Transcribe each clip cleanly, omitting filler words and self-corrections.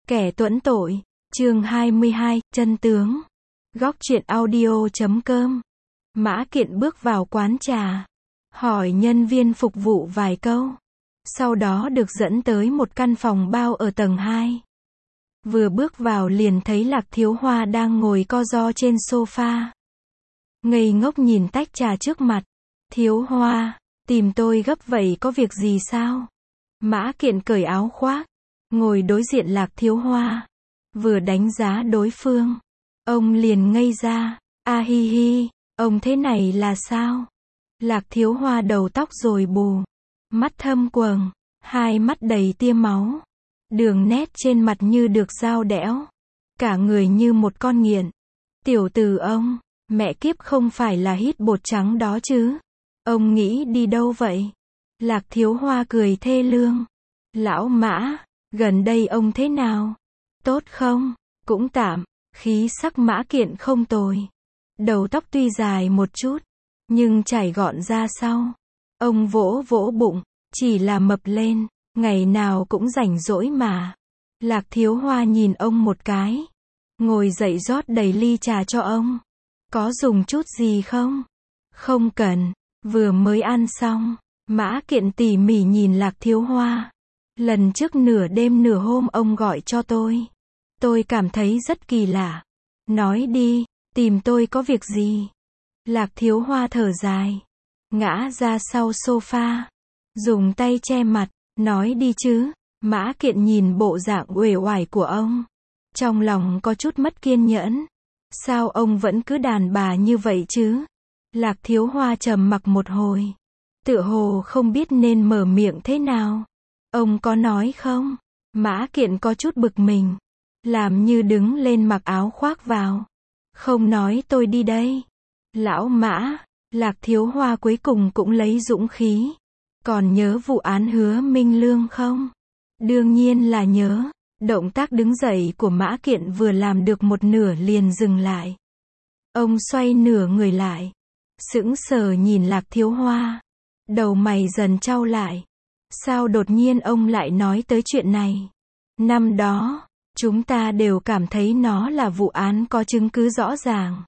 Kẻ tuẫn tội, chương 22, chân tướng. Góc truyện audio.com. Mã Kiện bước vào quán trà, hỏi nhân viên phục vụ vài câu. Sau đó được dẫn tới một căn phòng bao ở tầng 2. Vừa bước vào liền thấy Lạc Thiếu Hoa đang ngồi co ro trên sofa. Ngây ngốc nhìn tách trà trước mặt. Thiếu Hoa, tìm tôi gấp vậy có việc gì sao? Mã Kiện cởi áo khoác, ngồi đối diện Lạc Thiếu Hoa. Vừa đánh giá đối phương, ông liền ngây ra. A hi hi, ông thế này là sao? Lạc Thiếu Hoa đầu tóc rối bù, mắt thâm quầng, hai mắt đầy tia máu. Đường nét trên mặt như được dao đẽo. Cả người như một con nghiện. Tiểu tử ông, mẹ kiếp không phải là hít bột trắng đó chứ? Ông nghĩ đi đâu vậy? Lạc Thiếu Hoa cười thê lương. Lão Mã, gần đây ông thế nào? Tốt không? Cũng tạm. Khí sắc Mã Kiện không tồi. Đầu tóc tuy dài một chút, nhưng chải gọn ra sau. Ông vỗ vỗ bụng, chỉ là mập lên, ngày nào cũng rảnh rỗi mà. Lạc Thiếu Hoa nhìn ông một cái, ngồi dậy rót đầy ly trà cho ông. Có dùng chút gì không? Không cần, vừa mới ăn xong. Mã Kiện tỉ mỉ nhìn Lạc Thiếu Hoa. Lần trước nửa đêm nửa hôm ông gọi cho tôi cảm thấy rất kỳ lạ. Nói đi, tìm tôi có việc gì? Lạc Thiếu Hoa thở dài, ngã ra sau sofa, dùng tay che mặt, nói đi chứ. Mã Kiện nhìn bộ dạng uể oải của ông, trong lòng có chút mất kiên nhẫn. Sao ông vẫn cứ đàn bà như vậy chứ? Lạc Thiếu Hoa trầm mặc một hồi, tựa hồ không biết nên mở miệng thế nào. Ông có nói không? Mã Kiện có chút bực mình, làm như đứng lên mặc áo khoác vào. Không nói tôi đi đây. Lão Mã, Lạc Thiếu Hoa cuối cùng cũng lấy dũng khí. Còn nhớ vụ án Hứa Minh Lương không? Đương nhiên là nhớ. Động tác đứng dậy của Mã Kiện vừa làm được một nửa liền dừng lại. Ông xoay nửa người lại, sững sờ nhìn Lạc Thiếu Hoa. Đầu mày dần chau lại. Sao đột nhiên ông lại nói tới chuyện này? Năm đó, chúng ta đều cảm thấy nó là vụ án có chứng cứ rõ ràng.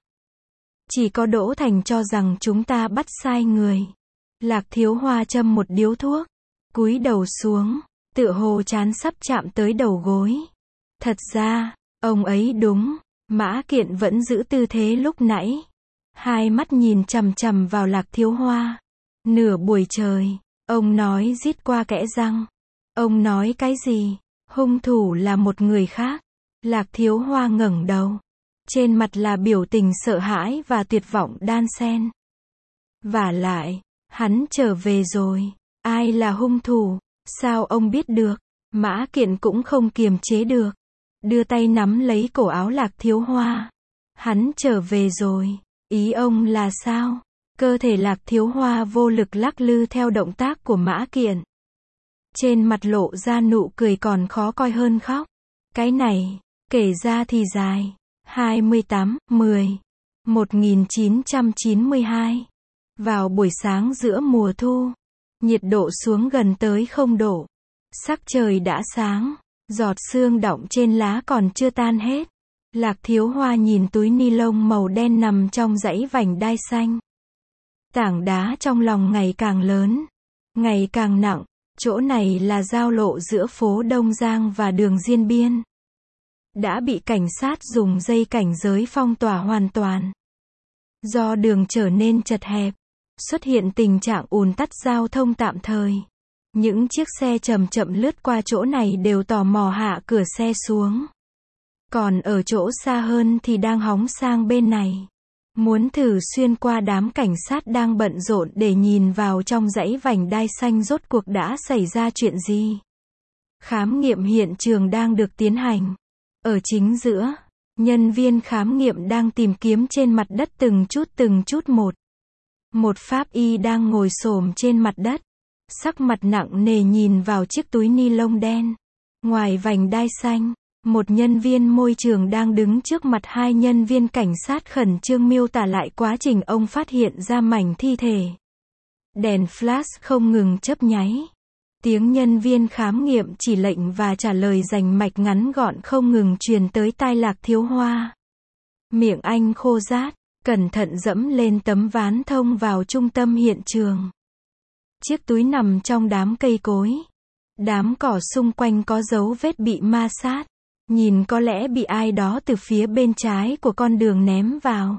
Chỉ có Đỗ Thành cho rằng chúng ta bắt sai người. Lạc Thiếu Hoa châm một điếu thuốc, cúi đầu xuống, tựa hồ trán sắp chạm tới đầu gối. Thật ra, ông ấy đúng. Mã Kiện vẫn giữ tư thế lúc nãy, hai mắt nhìn chằm chằm vào Lạc Thiếu Hoa. Nửa buổi trời, ông nói rít qua kẽ răng. Ông nói cái gì? Hung thủ là một người khác. Lạc Thiếu Hoa ngẩng đầu, trên mặt là biểu tình sợ hãi và tuyệt vọng đan xen. Vả lại, hắn trở về rồi. Ai là hung thủ? Sao ông biết được? Mã Kiện cũng không kiềm chế được, đưa tay nắm lấy cổ áo Lạc Thiếu Hoa. Hắn trở về rồi. Ý ông là sao? Cơ thể Lạc Thiếu Hoa vô lực lắc lư theo động tác của Mã Kiện. Trên mặt lộ ra nụ cười còn khó coi hơn khóc. Cái này, kể ra thì dài. 28/10/1992. Vào buổi sáng giữa mùa thu, nhiệt độ xuống gần tới 0 độ. Sắc trời đã sáng, giọt sương đọng trên lá còn chưa tan hết. Lạc Thiếu Hoa nhìn túi ni lông màu đen nằm trong dãy vành đai xanh. Tảng đá trong lòng ngày càng lớn, ngày càng nặng. Chỗ này là giao lộ giữa phố Đông Giang và đường Diên Biên. Đã bị cảnh sát dùng dây cảnh giới phong tỏa hoàn toàn. Do đường trở nên chật hẹp, xuất hiện tình trạng ùn tắc giao thông tạm thời. Những chiếc xe chậm chậm lướt qua chỗ này đều tò mò hạ cửa xe xuống. Còn ở chỗ xa hơn thì đang hóng sang bên này, muốn thử xuyên qua đám cảnh sát đang bận rộn để nhìn vào trong dãy vành đai xanh rốt cuộc đã xảy ra chuyện gì. Khám nghiệm hiện trường đang được tiến hành. Ở chính giữa, nhân viên khám nghiệm đang tìm kiếm trên mặt đất từng chút một. Một pháp y đang ngồi xổm trên mặt đất, sắc mặt nặng nề nhìn vào chiếc túi ni lông đen. Ngoài vành đai xanh, một nhân viên môi trường đang đứng trước mặt hai nhân viên cảnh sát khẩn trương miêu tả lại quá trình ông phát hiện ra mảnh thi thể. Đèn flash không ngừng chớp nháy. Tiếng nhân viên khám nghiệm chỉ lệnh và trả lời rành mạch ngắn gọn không ngừng truyền tới tai Lạc Thiếu Hoa. Miệng anh khô rát, cẩn thận dẫm lên tấm ván thông vào trung tâm hiện trường. Chiếc túi nằm trong đám cây cối. Đám cỏ xung quanh có dấu vết bị ma sát. Nhìn có lẽ bị ai đó từ phía bên trái của con đường ném vào.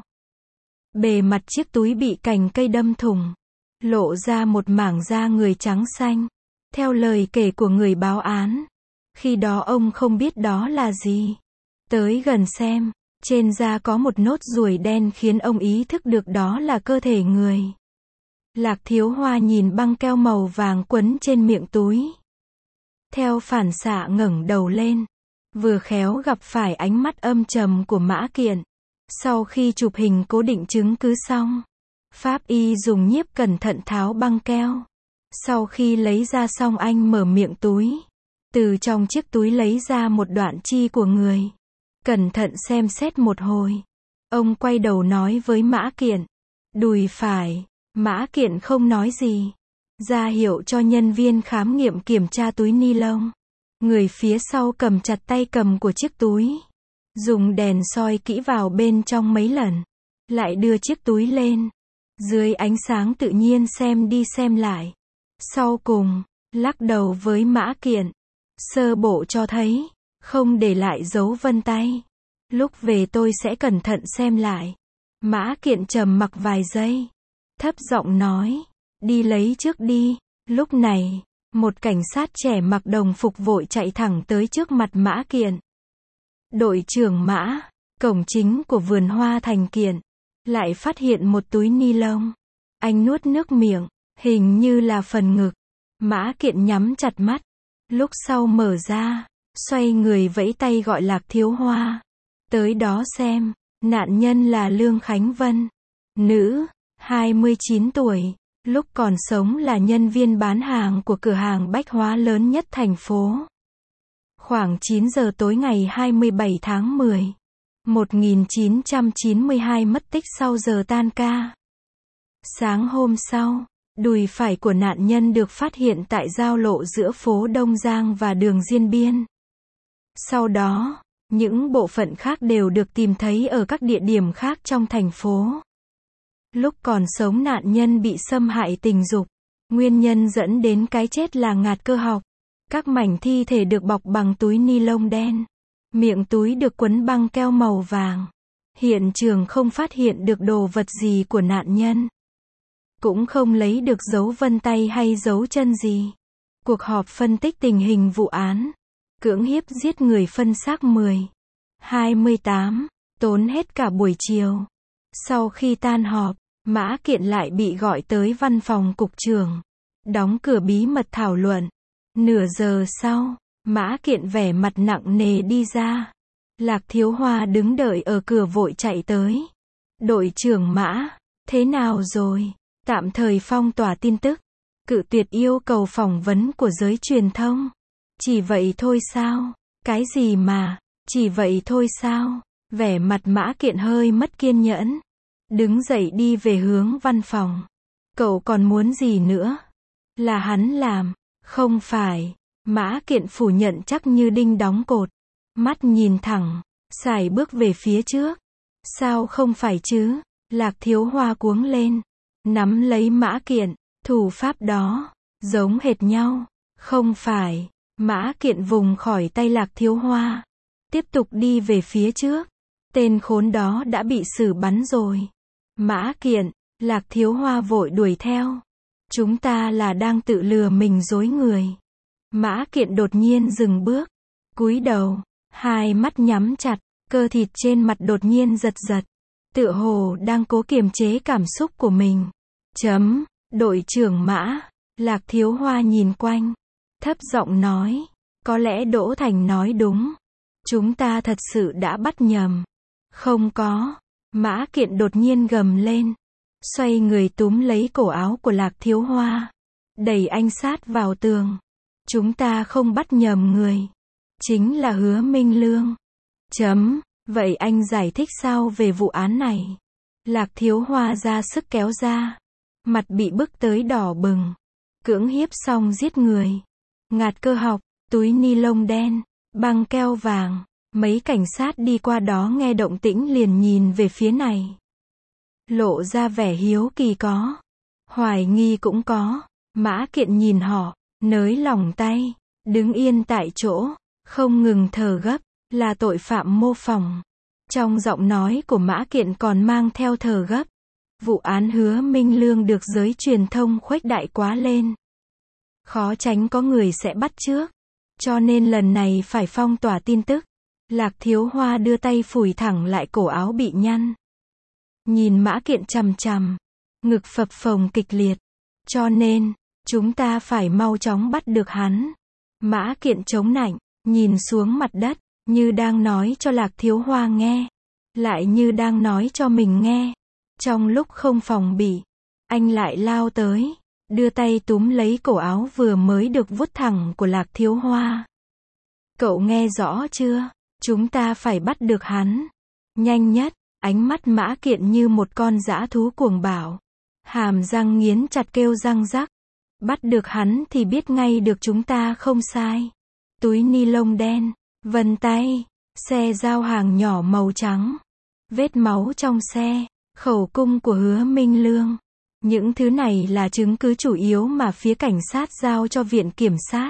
Bề mặt chiếc túi bị cành cây đâm thủng, lộ ra một mảng da người trắng xanh. Theo lời kể của người báo án, khi đó ông không biết đó là gì. Tới gần xem, trên da có một nốt ruồi đen khiến ông ý thức được đó là cơ thể người. Lạc Thiếu Hoa nhìn băng keo màu vàng quấn trên miệng túi. Theo phản xạ ngẩng đầu lên, vừa khéo gặp phải ánh mắt âm trầm của Mã Kiện. Sau khi chụp hình cố định chứng cứ xong, pháp y dùng nhiếp cẩn thận tháo băng keo. Sau khi lấy ra xong anh mở miệng túi. Từ trong chiếc túi lấy ra một đoạn chi của người. Cẩn thận xem xét một hồi. Ông quay đầu nói với Mã Kiện. Đùi phải. Mã Kiện không nói gì. Ra hiệu cho nhân viên khám nghiệm kiểm tra túi ni lông. Người phía sau cầm chặt tay cầm của chiếc túi. Dùng đèn soi kỹ vào bên trong mấy lần. Lại đưa chiếc túi lên. Dưới ánh sáng tự nhiên xem đi xem lại. Sau cùng, lắc đầu với Mã Kiện. Sơ bộ cho thấy, không để lại dấu vân tay. Lúc về tôi sẽ cẩn thận xem lại. Mã Kiện trầm mặc vài giây. Thấp giọng nói, đi lấy trước đi. Lúc này, một cảnh sát trẻ mặc đồng phục vội chạy thẳng tới trước mặt Mã Kiện. Đội trưởng Mã, cổng chính của vườn hoa Thành Kiện. Lại phát hiện một túi ni lông. Anh nuốt nước miệng, hình như là phần ngực. Mã Kiện nhắm chặt mắt. Lúc sau mở ra, xoay người vẫy tay gọi Lạc Thiếu Hoa. Tới đó xem, nạn nhân là Lương Khánh Vân. Nữ, 29 tuổi, lúc còn sống là nhân viên bán hàng của cửa hàng bách hóa lớn nhất thành phố. Khoảng 9 giờ tối ngày 27 tháng 10, 1992 mất tích sau giờ tan ca. Sáng hôm sau, đùi phải của nạn nhân được phát hiện tại giao lộ giữa phố Đông Giang và đường Diên Biên. Sau đó, những bộ phận khác đều được tìm thấy ở các địa điểm khác trong thành phố. Lúc còn sống nạn nhân bị xâm hại tình dục. Nguyên nhân dẫn đến cái chết là ngạt cơ học. Các mảnh thi thể được bọc bằng túi ni lông đen. Miệng túi được quấn băng keo màu vàng. Hiện trường không phát hiện được đồ vật gì của nạn nhân. Cũng không lấy được dấu vân tay hay dấu chân gì. Cuộc họp phân tích tình hình vụ án cưỡng hiếp giết người phân xác 28, tốn hết cả buổi chiều. Sau khi tan họp, Mã Kiện lại bị gọi tới văn phòng cục trưởng. Đóng cửa bí mật thảo luận. Nửa giờ sau, Mã Kiện vẻ mặt nặng nề đi ra. Lạc Thiếu Hoa đứng đợi ở cửa vội chạy tới. Đội trưởng Mã, thế nào rồi? Tạm thời phong tỏa tin tức. Cự tuyệt yêu cầu phỏng vấn của giới truyền thông. Chỉ vậy thôi sao? Cái gì mà, chỉ vậy thôi sao? Vẻ mặt Mã Kiện hơi mất kiên nhẫn. Đứng dậy đi về hướng văn phòng. Cậu còn muốn gì nữa? Là hắn làm. Không phải. Mã Kiện phủ nhận chắc như đinh đóng cột. Mắt nhìn thẳng, sải bước về phía trước. Sao không phải chứ? Lạc Thiếu Hoa cuống lên. Nắm lấy Mã Kiện. Thủ pháp đó, giống hệt nhau. Không phải. Mã Kiện vùng khỏi tay Lạc Thiếu Hoa. Tiếp tục đi về phía trước. Tên khốn đó đã bị xử bắn rồi. Mã Kiện, Lạc Thiếu Hoa vội đuổi theo. Chúng ta là đang tự lừa mình dối người. Mã Kiện đột nhiên dừng bước. Cúi đầu, hai mắt nhắm chặt, cơ thịt trên mặt đột nhiên giật giật. Tựa hồ đang cố kiềm chế cảm xúc của mình. Đội trưởng Mã. Lạc Thiếu Hoa nhìn quanh. Thấp giọng nói. Có lẽ Đỗ Thành nói đúng. Chúng ta thật sự đã bắt nhầm. Không có. Mã Kiện đột nhiên gầm lên. Xoay người túm lấy cổ áo của Lạc Thiếu Hoa. Đẩy anh sát vào tường. Chúng ta không bắt nhầm người. Chính là Hứa Minh Lương. Vậy anh giải thích sao về vụ án này? Lạc Thiếu Hoa ra sức kéo ra. Mặt bị bức tới đỏ bừng. Cưỡng hiếp xong giết người. ngạt cơ học, túi ni lông đen, băng keo vàng. Mấy cảnh sát đi qua đó nghe động tĩnh liền nhìn về phía này. Lộ ra vẻ hiếu kỳ có. Hoài nghi cũng có. Mã Kiện nhìn họ, nới lỏng tay, đứng yên tại chỗ, không ngừng thở gấp, là tội phạm mô phỏng. Trong giọng nói của Mã Kiện còn mang theo thở gấp. Vụ án Hứa Minh Lương được giới truyền thông khuếch đại quá lên. Khó tránh có người sẽ bắt chước. Cho nên lần này phải phong tỏa tin tức. Lạc Thiếu Hoa đưa tay phủi thẳng lại cổ áo bị nhăn. Nhìn Mã Kiện chằm chằm. Ngực phập phồng kịch liệt. Cho nên, chúng ta phải mau chóng bắt được hắn. Mã Kiện chống nạnh, nhìn xuống mặt đất, như đang nói cho Lạc Thiếu Hoa nghe. Lại như đang nói cho mình nghe. Trong lúc không phòng bị, anh lại lao tới, đưa tay túm lấy cổ áo vừa mới được vuốt thẳng của Lạc Thiếu Hoa. Cậu nghe rõ chưa? Chúng ta phải bắt được hắn. Nhanh nhất, ánh mắt Mã Kiện như một con dã thú cuồng bạo. Hàm răng nghiến chặt kêu răng rắc. Bắt được hắn thì biết ngay được chúng ta không sai. Túi ni lông đen, vân tay, xe giao hàng nhỏ màu trắng. Vết máu trong xe, khẩu cung của Hứa Minh Lương. Những thứ này là chứng cứ chủ yếu mà phía cảnh sát giao cho viện kiểm sát.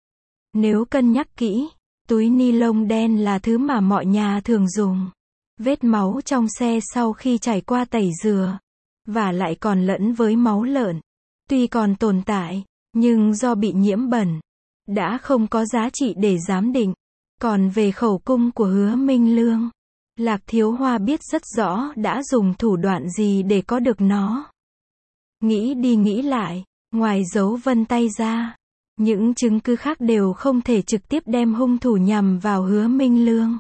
Nếu cân nhắc kỹ, túi ni lông đen là thứ mà mọi nhà thường dùng. Vết máu trong xe sau khi trải qua tẩy rửa, và lại còn lẫn với máu lợn. Tuy còn tồn tại, nhưng do bị nhiễm bẩn, đã không có giá trị để giám định. Còn về khẩu cung của Hứa Minh Lương, Lạc Thiếu Hoa biết rất rõ đã dùng thủ đoạn gì để có được nó. Nghĩ đi nghĩ lại, ngoài dấu vân tay ra, những chứng cứ khác đều không thể trực tiếp đem hung thủ nhằm vào Hứa Minh Lương.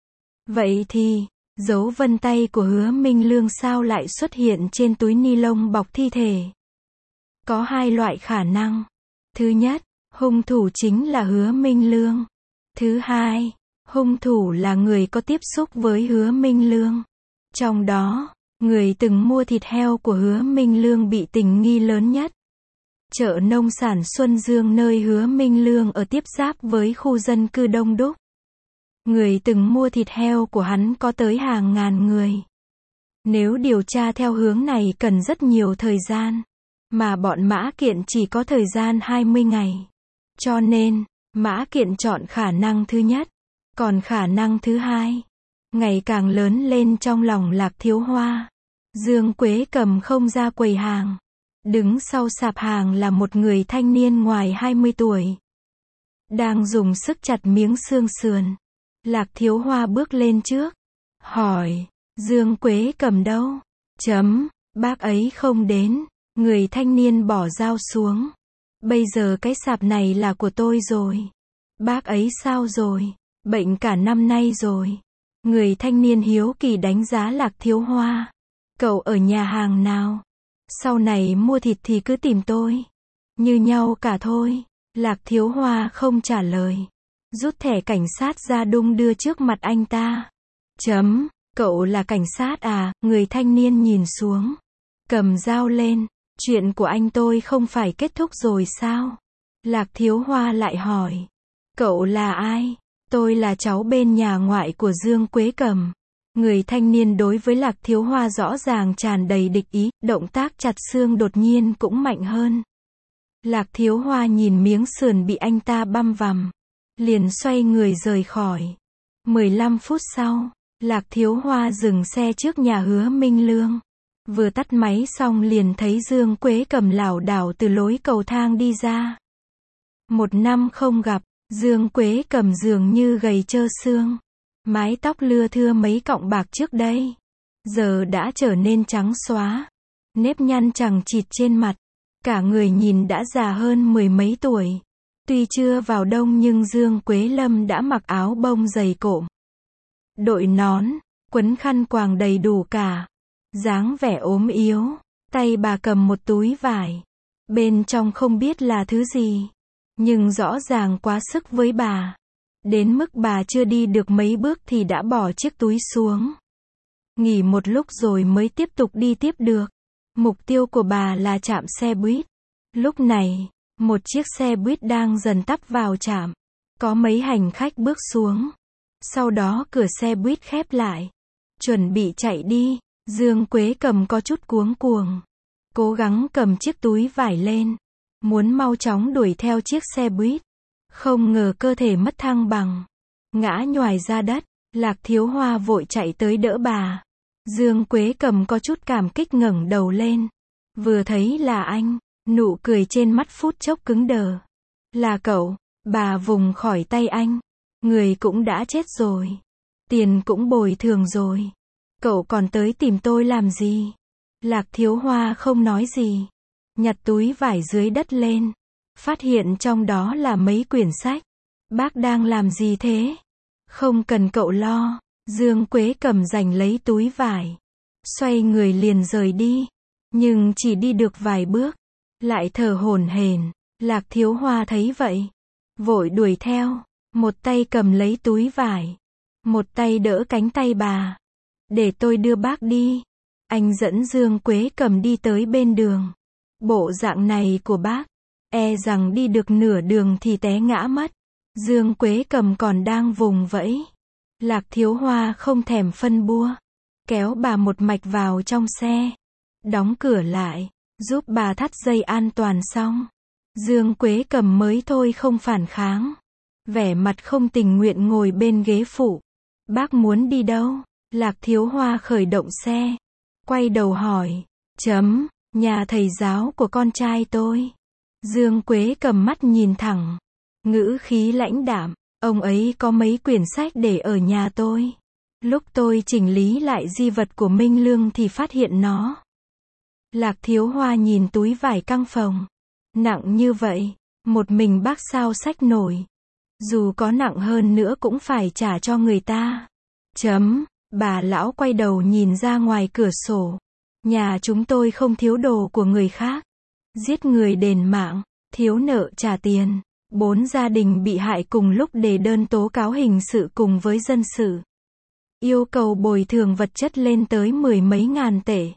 Vậy thì, dấu vân tay của Hứa Minh Lương sao lại xuất hiện trên túi ni lông bọc thi thể? Có hai loại khả năng. Thứ nhất, hung thủ chính là Hứa Minh Lương. Thứ hai, hung thủ là người có tiếp xúc với Hứa Minh Lương. Trong đó, người từng mua thịt heo của Hứa Minh Lương bị tình nghi lớn nhất. Chợ nông sản Xuân Dương nơi Hứa Minh Lương ở tiếp giáp với khu dân cư đông đúc. Người từng mua thịt heo của hắn có tới hàng ngàn người. Nếu điều tra theo hướng này cần rất nhiều thời gian, mà bọn Mã Kiện chỉ có thời gian 20 ngày. Cho nên, Mã Kiện chọn khả năng thứ nhất. Còn khả năng thứ hai, ngày càng lớn lên trong lòng Lạc Thiếu Hoa. Dương Quế Cầm không ra quầy hàng. Đứng sau sạp hàng là một người thanh niên ngoài 20 tuổi. Đang dùng sức chặt miếng xương sườn. Lạc Thiếu Hoa bước lên trước. Hỏi, Dương Quế Cầm đâu? Bác ấy không đến. Người thanh niên bỏ dao xuống. Bây giờ cái sạp này là của tôi rồi. Bác ấy sao rồi? Bệnh cả năm nay rồi. Người thanh niên hiếu kỳ đánh giá Lạc Thiếu Hoa. Cậu ở nhà hàng nào? Sau này mua thịt thì cứ tìm tôi. Như nhau cả thôi. Lạc Thiếu Hoa không trả lời. Rút thẻ cảnh sát ra đung đưa trước mặt anh ta. Cậu là cảnh sát à? Người thanh niên nhìn xuống. Cầm dao lên. Chuyện của anh tôi không phải kết thúc rồi sao? Lạc Thiếu Hoa lại hỏi. Cậu là ai? Tôi là cháu bên nhà ngoại của Dương Quế Cầm. Người thanh niên đối với Lạc Thiếu Hoa rõ ràng tràn đầy địch ý, động tác chặt xương đột nhiên cũng mạnh hơn. Lạc Thiếu Hoa nhìn miếng sườn bị anh ta băm vằm, liền xoay người rời khỏi. 15 phút sau, Lạc Thiếu Hoa dừng xe trước nhà Hứa Minh Lương. Vừa tắt máy xong liền thấy Dương Quế Cầm lảo đảo từ lối cầu thang đi ra. 1 năm không gặp, Dương Quế Cầm dường như gầy trơ xương. Mái tóc lưa thưa mấy cọng bạc trước đây, giờ đã trở nên trắng xóa. Nếp nhăn chằng chịt trên mặt. Cả người nhìn đã già hơn 10 mấy tuổi. Tuy chưa vào đông nhưng Dương Quế Lâm đã mặc áo bông dày cộm, đội nón, quấn khăn quàng đầy đủ cả. Dáng vẻ ốm yếu. Tay bà cầm một túi vải. Bên trong không biết là thứ gì, nhưng rõ ràng quá sức với bà. Đến mức bà chưa đi được mấy bước thì đã bỏ chiếc túi xuống. Nghỉ một lúc rồi mới tiếp tục đi tiếp được. Mục tiêu của bà là trạm xe buýt. Lúc này, Một chiếc xe buýt đang dần tắp vào trạm. Có mấy hành khách bước xuống. Sau đó cửa xe buýt khép lại. Chuẩn bị chạy đi. Dương Quế Cầm có chút cuống cuồng. Cố gắng cầm chiếc túi vải lên. Muốn mau chóng đuổi theo chiếc xe buýt. Không ngờ cơ thể mất thăng bằng. Ngã nhoài ra đất. Lạc Thiếu Hoa vội chạy tới đỡ bà. Dương Quế Cầm có chút cảm kích ngẩng đầu lên. Vừa thấy là anh. Nụ cười trên mắt phút chốc cứng đờ. Là cậu. Bà vùng khỏi tay anh. Người cũng đã chết rồi. Tiền cũng bồi thường rồi. Cậu còn tới tìm tôi làm gì? Lạc Thiếu Hoa không nói gì. Nhặt túi vải dưới đất lên. Phát hiện trong đó là mấy quyển sách. Bác đang làm gì thế? Không cần cậu lo. Dương Quế Cầm giành lấy túi vải. Xoay người liền rời đi. Nhưng chỉ đi được vài bước. Lại thở hổn hển. Lạc Thiếu Hoa thấy vậy. Vội đuổi theo. Một tay cầm lấy túi vải. Một tay đỡ cánh tay bà. Để tôi đưa bác đi. Anh dẫn Dương Quế Cầm đi tới bên đường. Bộ dạng này của bác. E rằng đi được nửa đường thì té ngã mất. Dương Quế Cầm còn đang vùng vẫy. Lạc Thiếu Hoa không thèm phân bua. Kéo bà một mạch vào trong xe. Đóng cửa lại. Giúp bà thắt dây an toàn xong. Dương Quế Cầm mới thôi không phản kháng. Vẻ mặt không tình nguyện ngồi bên ghế phụ. Bác muốn đi đâu? Lạc Thiếu Hoa khởi động xe. Quay đầu hỏi. Nhà thầy giáo của con trai tôi. Dương Quế Cầm mắt nhìn thẳng. Ngữ khí lãnh đạm. Ông ấy có mấy quyển sách để ở nhà tôi. Lúc tôi chỉnh lý lại di vật của Minh Lương thì phát hiện nó. Lạc Thiếu Hoa nhìn túi vải căng phòng. Nặng như vậy. Một mình bác sao xách nổi. Dù có nặng hơn nữa cũng phải trả cho người ta. Bà lão quay đầu nhìn ra ngoài cửa sổ. Nhà chúng tôi không thiếu đồ của người khác. Giết người đền mạng, thiếu nợ trả tiền. 4 gia đình bị hại cùng lúc đề đơn tố cáo hình sự cùng với dân sự. Yêu cầu bồi thường vật chất lên tới 10 mấy ngàn tệ.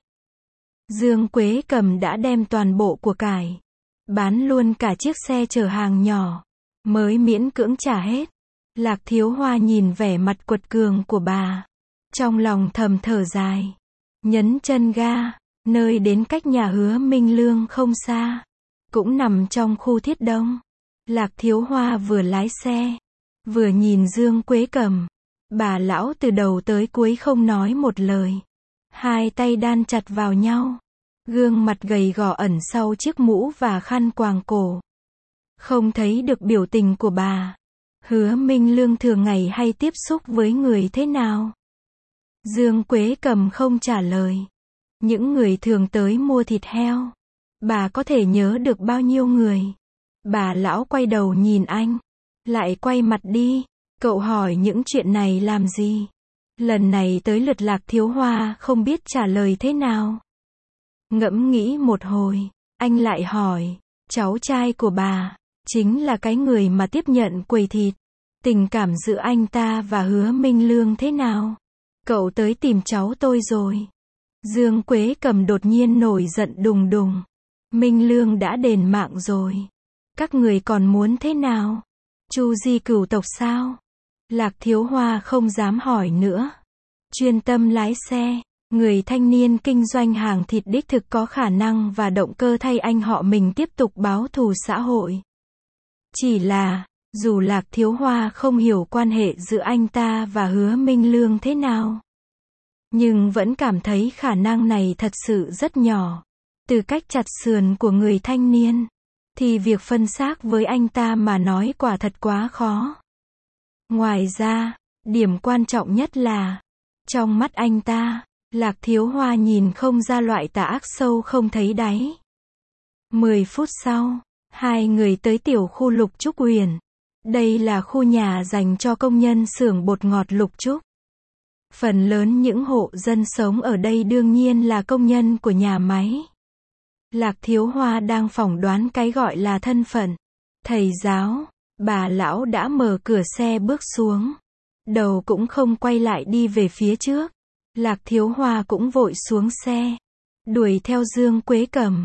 Dương Quế Cầm đã đem toàn bộ của cải. Bán luôn cả chiếc xe chở hàng nhỏ. Mới miễn cưỡng trả hết. Lạc Thiếu Hoa nhìn vẻ mặt quật cường của bà. Trong lòng thầm thở dài. Nhấn chân ga. Nơi đến cách nhà Hứa Minh Lương không xa. Cũng nằm trong khu Thiết Đông. Lạc Thiếu Hoa vừa lái xe. Vừa nhìn Dương Quế Cầm. Bà lão từ đầu tới cuối không nói một lời. Hai tay đan chặt vào nhau. Gương mặt gầy gò ẩn sau chiếc mũ và khăn quàng cổ. Không thấy được biểu tình của bà. Hứa Minh Lương thường ngày hay tiếp xúc với người thế nào? Dương Quế Cầm không trả lời. Những người thường tới mua thịt heo. Bà có thể nhớ được bao nhiêu người? Bà lão quay đầu nhìn anh. Lại quay mặt đi. Cậu hỏi những chuyện này làm gì? Lần này tới lượt Lạc Thiếu Hoa không biết trả lời thế nào. Ngẫm nghĩ một hồi. Anh lại hỏi. Cháu trai của bà. Chính là cái người mà tiếp nhận quầy thịt. Tình cảm giữa anh ta và Hứa Minh Lương thế nào? Cậu tới tìm cháu tôi rồi. Dương Quế Cầm đột nhiên nổi giận đùng đùng. Minh Lương đã đền mạng rồi. Các người còn muốn thế nào? Chu di cửu tộc sao? Lạc Thiếu Hoa không dám hỏi nữa. Chuyên tâm lái xe. Người thanh niên kinh doanh hàng thịt đích thực có khả năng và động cơ thay anh họ mình tiếp tục báo thù xã hội. Chỉ là, dù Lạc Thiếu Hoa không hiểu quan hệ giữa anh ta và Hứa Minh Lương thế nào, nhưng vẫn cảm thấy khả năng này thật sự rất nhỏ. Từ cách chặt sườn của người thanh niên, thì việc phân xác với anh ta mà nói quả thật quá khó. Ngoài ra, điểm quan trọng nhất là, trong mắt anh ta, Lạc Thiếu Hoa nhìn không ra loại tà ác sâu không thấy đáy. 10 phút sau, hai người tới tiểu khu Lục Trúc Huyền. Đây là khu nhà dành cho công nhân xưởng bột ngọt Lục Trúc. Phần lớn những hộ dân sống ở đây đương nhiên là công nhân của nhà máy. Lạc Thiếu Hoa đang phỏng đoán cái gọi là thân phận. Thầy giáo, bà lão đã mở cửa xe bước xuống. Đầu cũng không quay lại đi về phía trước. Lạc Thiếu Hoa cũng vội xuống xe. Đuổi theo Dương Quế Cầm.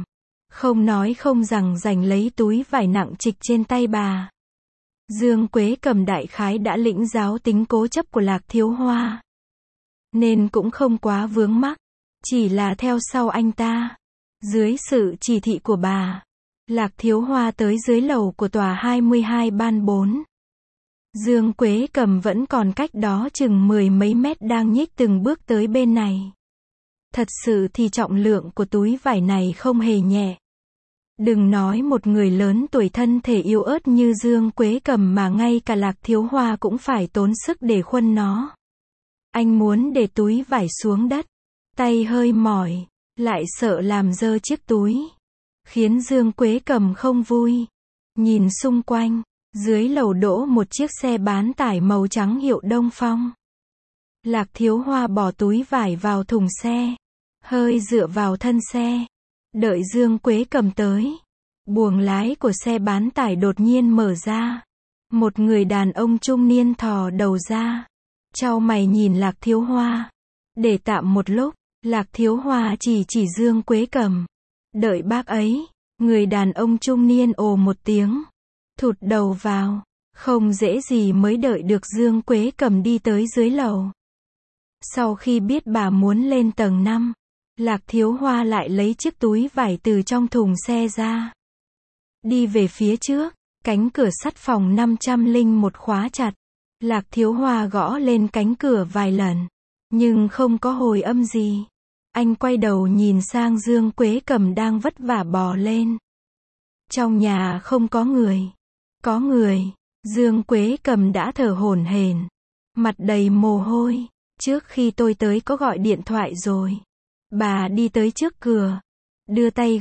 Không nói không rằng giành lấy túi vải nặng trịch trên tay bà. Dương Quế Cầm đại khái đã lĩnh giáo tính cố chấp của Lạc Thiếu Hoa, nên cũng không quá vướng mắc, chỉ là theo sau anh ta. Dưới sự chỉ thị của bà, Lạc Thiếu Hoa tới dưới lầu của tòa 22 ban 4. Dương Quế Cầm vẫn còn cách đó chừng 10 mấy mét đang nhích từng bước tới bên này. Thật sự thì trọng lượng của túi vải này không hề nhẹ. Đừng nói một người lớn tuổi thân thể yếu ớt như Dương Quế Cầm mà ngay cả Lạc Thiếu Hoa cũng phải tốn sức để khuân nó. Anh muốn để túi vải xuống đất, tay hơi mỏi, lại sợ làm dơ chiếc túi, khiến Dương Quế Cầm không vui. Nhìn xung quanh, dưới lầu đỗ một chiếc xe bán tải màu trắng hiệu Đông Phong. Lạc Thiếu Hoa bỏ túi vải vào thùng xe, hơi dựa vào thân xe, đợi Dương Quế Cầm tới. Buồng lái của xe bán tải đột nhiên mở ra. Một người đàn ông trung niên thò đầu ra, chau mày nhìn Lạc Thiếu Hoa. Để tạm một lúc, Lạc Thiếu Hoa chỉ Dương Quế Cầm. Đợi bác ấy, người đàn ông trung niên ồ một tiếng, thụt đầu vào. Không dễ gì mới đợi được Dương Quế Cầm đi tới dưới lầu. Sau khi biết bà muốn lên tầng 5, Lạc Thiếu Hoa lại lấy chiếc túi vải từ trong thùng xe ra. Đi về phía trước, cánh cửa sắt phòng 501 khóa chặt. Lạc Thiếu Hoa gõ lên cánh cửa vài lần, nhưng không có hồi âm gì. Anh quay đầu nhìn sang Dương Quế Cầm đang vất vả bò lên. Trong nhà không có người. Có người. Dương Quế Cầm đã thở hổn hển, mặt đầy mồ hôi. Trước khi tôi tới có gọi điện thoại rồi. Bà đi tới trước cửa, đưa tay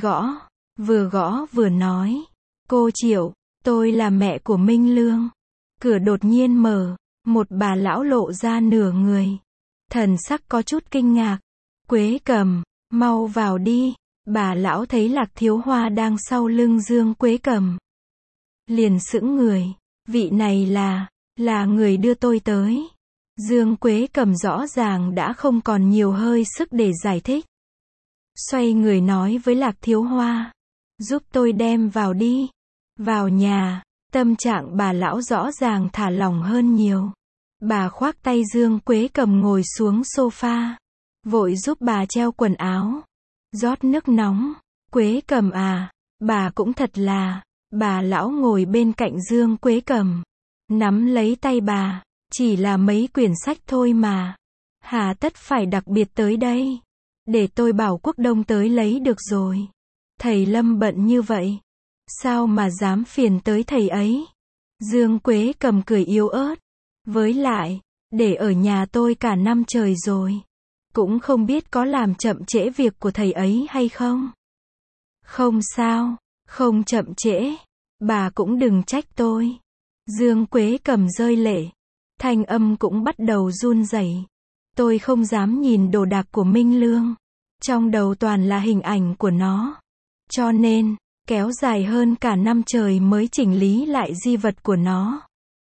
gõ vừa nói. Cô Triệu, tôi là mẹ của Minh Lương. Cửa đột nhiên mở, một bà lão lộ ra nửa người. Thần sắc có chút kinh ngạc. Quế Cầm, mau vào đi. Bà lão thấy Lạc Thiếu Hoa đang sau lưng Dương Quế Cầm, liền sững người. Vị này là người đưa tôi tới. Dương Quế Cầm rõ ràng đã không còn nhiều hơi sức để giải thích. Xoay người nói với Lạc Thiếu Hoa, giúp tôi đem vào đi. Vào nhà, tâm trạng bà lão rõ ràng thả lỏng hơn nhiều. Bà khoác tay Dương Quế Cầm ngồi xuống sofa, vội giúp bà treo quần áo, rót nước nóng. Quế Cầm à, bà cũng thật là. Bà lão ngồi bên cạnh Dương Quế Cầm, nắm lấy tay bà. Chỉ là mấy quyển sách thôi mà, hà tất phải đặc biệt tới đây. Để tôi bảo Quốc Đông tới lấy được rồi. Thầy Lâm bận như vậy, sao mà dám phiền tới thầy ấy. Dương Quế Cầm cười yếu ớt. Với lại, để ở nhà tôi cả năm trời rồi, cũng không biết có làm chậm trễ việc của thầy ấy hay không. Không sao, không chậm trễ. Bà cũng đừng trách tôi. Dương Quế Cầm rơi lệ, thanh âm cũng bắt đầu run rẩy. Tôi không dám nhìn đồ đạc của Minh Lương, trong đầu toàn là hình ảnh của nó, cho nên kéo dài hơn cả năm trời mới chỉnh lý lại di vật của nó.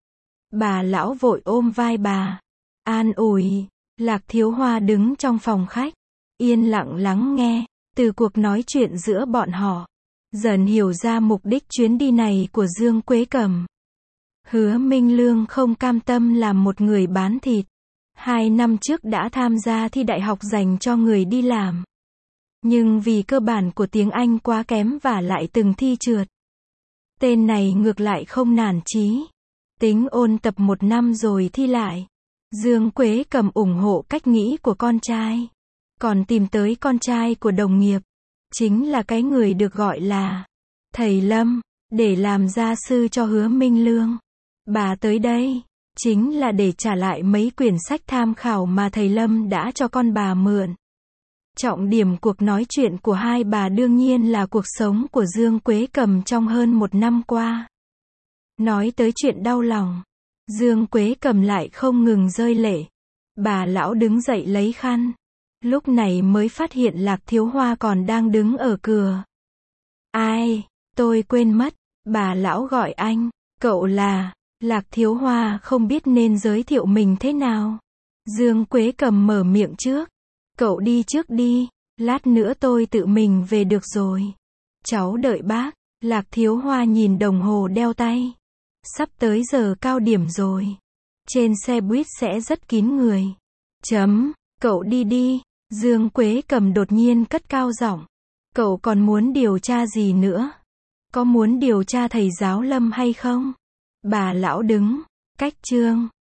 Bà lão vội ôm vai bà, an ủi. Lạc Thiếu Hoa đứng trong phòng khách, yên lặng lắng nghe. Từ cuộc nói chuyện giữa bọn họ, dần hiểu ra mục đích chuyến đi này của Dương Quế Cầm. Hứa Minh Lương không cam tâm làm một người bán thịt. 2 năm trước đã tham gia thi đại học dành cho người đi làm. Nhưng vì cơ bản của tiếng Anh quá kém và lại từng thi trượt, tên này ngược lại không nản chí, tính ôn tập 1 năm rồi thi lại. Dương Quế Cầm ủng hộ cách nghĩ của con trai, còn tìm tới con trai của đồng nghiệp, chính là cái người được gọi là thầy Lâm, để làm gia sư cho Hứa Minh Lương. Bà tới đây, chính là để trả lại mấy quyển sách tham khảo mà thầy Lâm đã cho con bà mượn. Trọng điểm cuộc nói chuyện của hai bà đương nhiên là cuộc sống của Dương Quế Cầm trong hơn 1 năm qua. Nói tới chuyện đau lòng, Dương Quế Cầm lại không ngừng rơi lệ. Bà lão đứng dậy lấy khăn, lúc này mới phát hiện Lạc Thiếu Hoa còn đang đứng ở cửa. Ai, tôi quên mất, bà lão gọi anh, cậu là... Lạc Thiếu Hoa không biết nên giới thiệu mình thế nào. Dương Quế Cầm mở miệng trước. Cậu đi trước đi, lát nữa tôi tự mình về được rồi. Cháu đợi bác. Lạc Thiếu Hoa nhìn đồng hồ đeo tay. Sắp tới giờ cao điểm rồi. Trên xe buýt sẽ rất kín người. Cậu đi đi. Dương Quế Cầm đột nhiên cất cao giọng. Cậu còn muốn điều tra gì nữa? Có muốn điều tra thầy giáo Lâm hay không? Bà lão đứng cách chương